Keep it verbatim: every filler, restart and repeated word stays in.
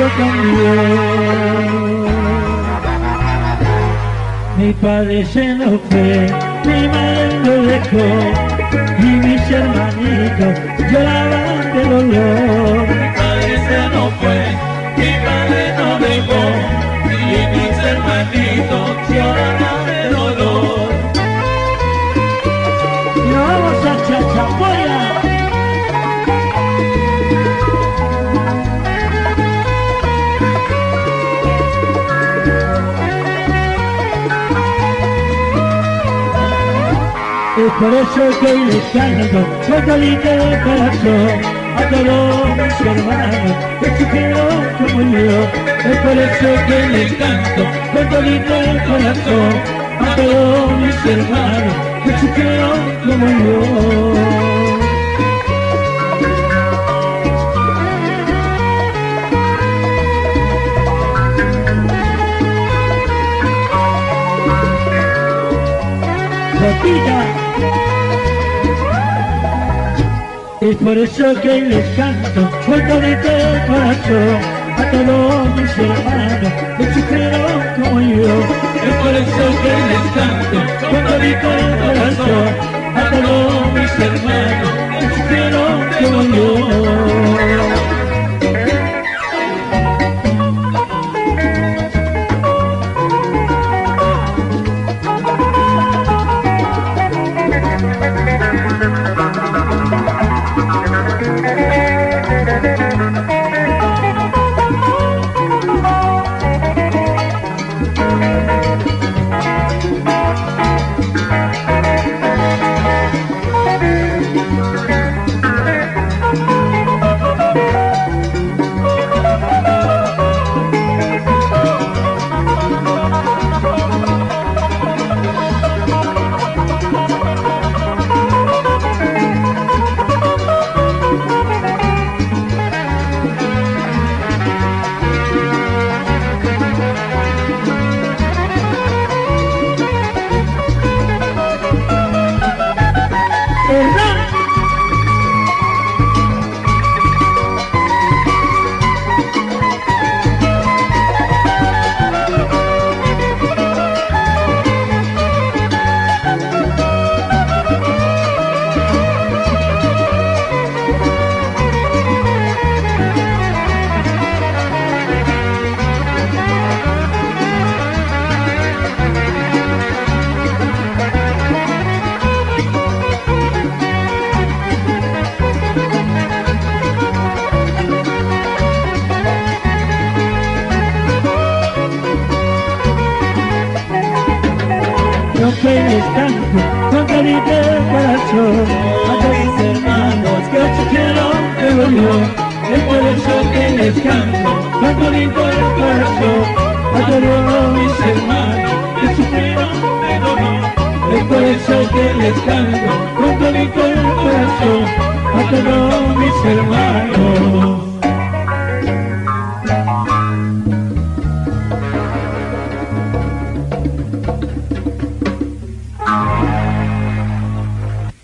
mundo cambió. Mi padre se nos fue, mi madre lo dejó, y mis hermanitos lloraban de dolor. Mi padre se nos fue, mi madre nos dejó, y mis hermanitos lloraban de dolor. Y vamos a Chachapoya. Es por eso que hoy les canto con todito el corazón a todos mis hermanos que sufrieron como yo. Es por eso que les canto con todito el corazón a todos mis hermanos que sufrieron como yo. Es por eso que les canto con todito el corazón a todos mis hermanos que sufrieron como yo. Es por eso que les canto con todito el corazón a todos mis hermanos que sufrieron como yo. Que les canto con todito el corazón a todos mis hermanos que sufrieron como yo. Es por eso que les canto con todito el corazón a todos mis hermanos que sufrieron de dolor. Es por eso que les canto con todito el corazón a todos mis hermanos.